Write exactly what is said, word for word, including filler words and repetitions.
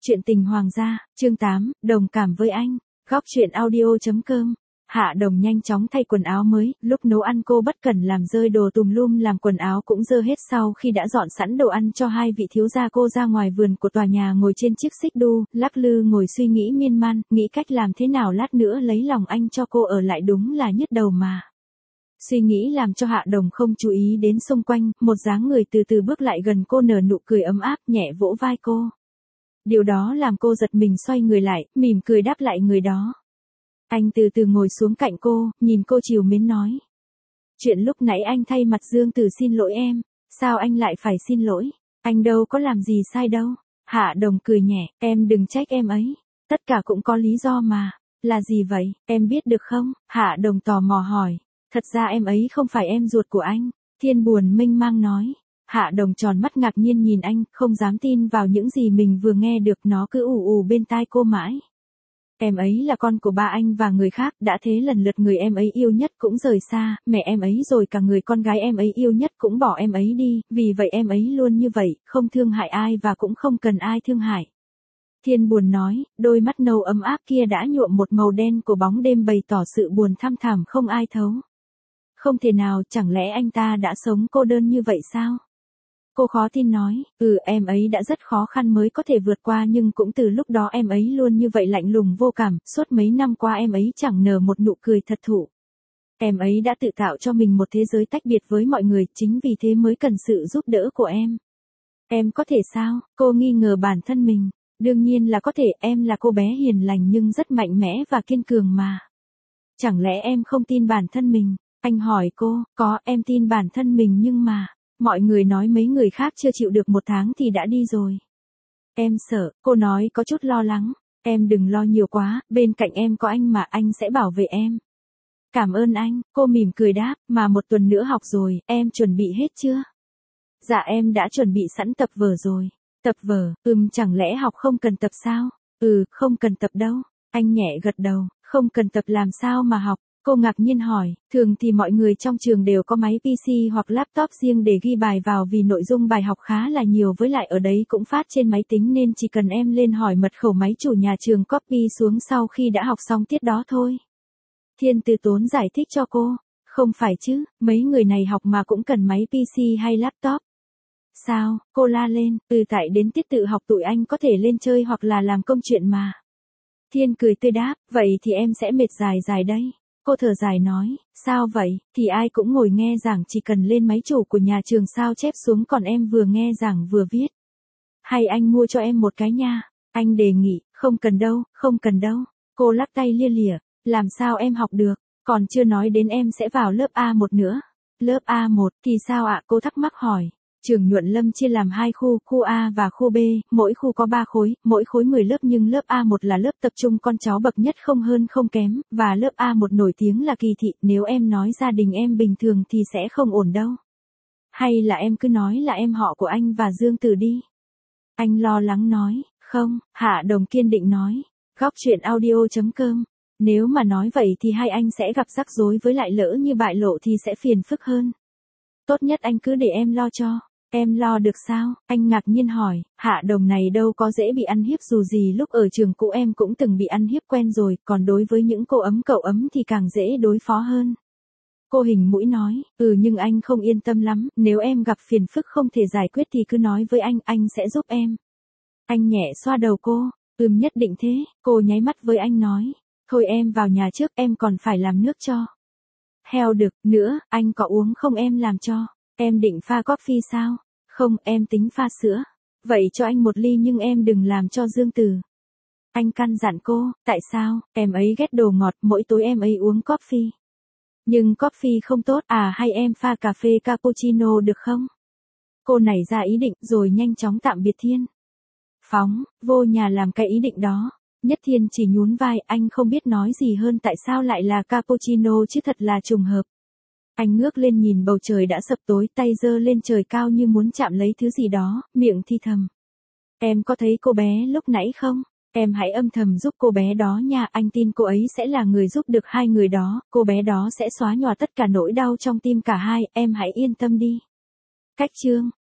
Chuyện tình hoàng gia, chương tám, đồng cảm với anh. Góc chuyện audio.com. Hạ Đồng nhanh chóng thay quần áo mới, lúc nấu ăn cô bất cẩn làm rơi đồ tùm lum, làm quần áo cũng dơ hết. Sau khi đã dọn sẵn đồ ăn cho hai vị thiếu gia, cô ra ngoài vườn của tòa nhà ngồi trên chiếc xích đu, lắc lư ngồi suy nghĩ miên man, nghĩ cách làm thế nào lát nữa lấy lòng anh cho cô ở lại, đúng là nhức đầu mà. Suy nghĩ làm cho Hạ Đồng không chú ý đến xung quanh, một dáng người từ từ bước lại gần cô, nở nụ cười ấm áp, nhẹ vỗ vai cô. Điều đó làm cô giật mình, xoay người lại, mỉm cười đáp lại người đó. Anh từ từ ngồi xuống cạnh cô, nhìn cô trìu mến nói. Chuyện lúc nãy anh thay mặt Dương Tử xin lỗi em, sao anh lại phải xin lỗi, anh đâu có làm gì sai đâu. Hạ Đồng cười nhẹ, em đừng trách em ấy, tất cả cũng có lý do mà. Là gì vậy, em biết được không? Hạ Đồng tò mò hỏi. Thật ra em ấy không phải em ruột của anh, Thiên buồn mênh mang nói. Hạ Đồng tròn mắt ngạc nhiên nhìn anh, không dám tin vào những gì mình vừa nghe được, nó cứ ù ù bên tai cô mãi. Em ấy là con của ba anh và người khác, đã thế lần lượt người em ấy yêu nhất cũng rời xa, mẹ em ấy rồi cả người con gái em ấy yêu nhất cũng bỏ em ấy đi, vì vậy em ấy luôn như vậy, không thương hại ai và cũng không cần ai thương hại. Thiên buồn nói, đôi mắt nâu ấm áp kia đã nhuộm một màu đen của bóng đêm, bày tỏ sự buồn thăm thẳm không ai thấu. Không thể nào, chẳng lẽ anh ta đã sống cô đơn như vậy sao? Cô khó tin nói, ừ em ấy đã rất khó khăn mới có thể vượt qua, nhưng cũng từ lúc đó em ấy luôn như vậy, lạnh lùng vô cảm, suốt mấy năm qua em ấy chẳng nở một nụ cười thật thụ. Em ấy đã tự tạo cho mình một thế giới tách biệt với mọi người, chính vì thế mới cần sự giúp đỡ của em. Em có thể sao? Cô nghi ngờ bản thân mình. Đương nhiên là có thể, em là cô bé hiền lành nhưng rất mạnh mẽ và kiên cường mà. Chẳng lẽ em không tin bản thân mình? Anh hỏi cô, có, em tin bản thân mình nhưng mà, mọi người nói mấy người khác chưa chịu được một tháng thì đã đi rồi. Em sợ, cô nói có chút lo lắng, em đừng lo nhiều quá, bên cạnh em có anh mà, anh sẽ bảo vệ em. Cảm ơn anh, cô mỉm cười đáp, mà một tuần nữa học rồi, em chuẩn bị hết chưa? Dạ em đã chuẩn bị sẵn tập vở rồi. Tập vở, ừm chẳng lẽ học không cần tập sao? Ừ, không cần tập đâu. Anh nhẹ gật đầu, không cần tập làm sao mà học? Cô ngạc nhiên hỏi, thường thì mọi người trong trường đều có máy pê xê hoặc laptop riêng để ghi bài vào, vì nội dung bài học khá là nhiều, với lại ở đấy cũng phát trên máy tính nên chỉ cần em lên hỏi mật khẩu máy chủ nhà trường copy xuống sau khi đã học xong tiết đó thôi. Thiên Từ Tốn giải thích cho cô, không phải chứ, mấy người này học mà cũng cần máy pê xê hay laptop. Sao, cô la lên, từ tại đến tiết tự học tụi anh có thể lên chơi hoặc là làm công chuyện mà. Thiên cười tươi đáp, vậy thì em sẽ mệt dài dài đây. Cô thở dài nói, sao vậy, thì ai cũng ngồi nghe giảng, chỉ cần lên máy chủ của nhà trường sao chép xuống, còn em vừa nghe giảng vừa viết. Hay anh mua cho em một cái nha, anh đề nghị, không cần đâu, không cần đâu. Cô lắc tay lia lịa, làm sao em học được, còn chưa nói đến em sẽ vào lớp A một nữa. Lớp A một thì sao ạ? Cô thắc mắc hỏi. Trường Nhuận Lâm chia làm hai khu, khu A và khu B, mỗi khu có ba khối, mỗi khối mười lớp, nhưng lớp A một là lớp tập trung con cháu bậc nhất, không hơn không kém, và lớp A một nổi tiếng là kỳ thị, nếu em nói gia đình em bình thường thì sẽ không ổn đâu. Hay là em cứ nói là em họ của anh và Dương Tử đi. Anh lo lắng nói, không, Hạ Đồng kiên định nói. Góc chuyện audio.com. Nếu mà nói vậy thì hai anh sẽ gặp rắc rối, với lại lỡ như bại lộ thì sẽ phiền phức hơn. Tốt nhất anh cứ để em lo cho. Em lo được sao? Anh ngạc nhiên hỏi, Hạ Đồng này đâu có dễ bị ăn hiếp, dù gì lúc ở trường cũ em cũng từng bị ăn hiếp quen rồi, còn đối với những cô ấm cậu ấm thì càng dễ đối phó hơn. Cô hình mũi nói, ừ nhưng anh không yên tâm lắm, nếu em gặp phiền phức không thể giải quyết thì cứ nói với anh, anh sẽ giúp em. Anh nhẹ xoa đầu cô, ừm nhất định thế, cô nháy mắt với anh nói, thôi em vào nhà trước, em còn phải làm nước cho. Heo được, nữa, anh có uống không em làm cho. Em định pha coffee sao? Không, em tính pha sữa. Vậy cho anh một ly nhưng em đừng làm cho Dương Tử. Anh căn dặn cô, tại sao? Em ấy ghét đồ ngọt, mỗi tối em ấy uống coffee. Nhưng coffee không tốt à, hay em pha cà phê cappuccino được không? Cô nảy ra ý định rồi nhanh chóng tạm biệt Thiên. Phóng, vô nhà làm cái ý định đó. Nhất Thiên chỉ nhún vai, anh không biết nói gì hơn, tại sao lại là cappuccino chứ, thật là trùng hợp. Anh ngước lên nhìn bầu trời đã sập tối, tay giơ lên trời cao như muốn chạm lấy thứ gì đó, miệng thi thầm. Em có thấy cô bé lúc nãy không? Em hãy âm thầm giúp cô bé đó nha, anh tin cô ấy sẽ là người giúp được hai người đó, cô bé đó sẽ xóa nhòa tất cả nỗi đau trong tim cả hai, em hãy yên tâm đi. Cách chương